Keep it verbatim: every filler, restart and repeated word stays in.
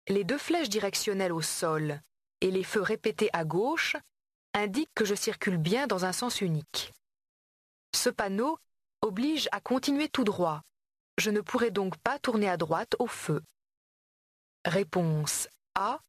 Les deux flèches directionnelles au sol et les feux répétés à gauche indiquent que je circule bien dans un sens unique. Ce panneau oblige à continuer tout droit. Je ne pourrai donc pas tourner à droite au feu. Réponse A.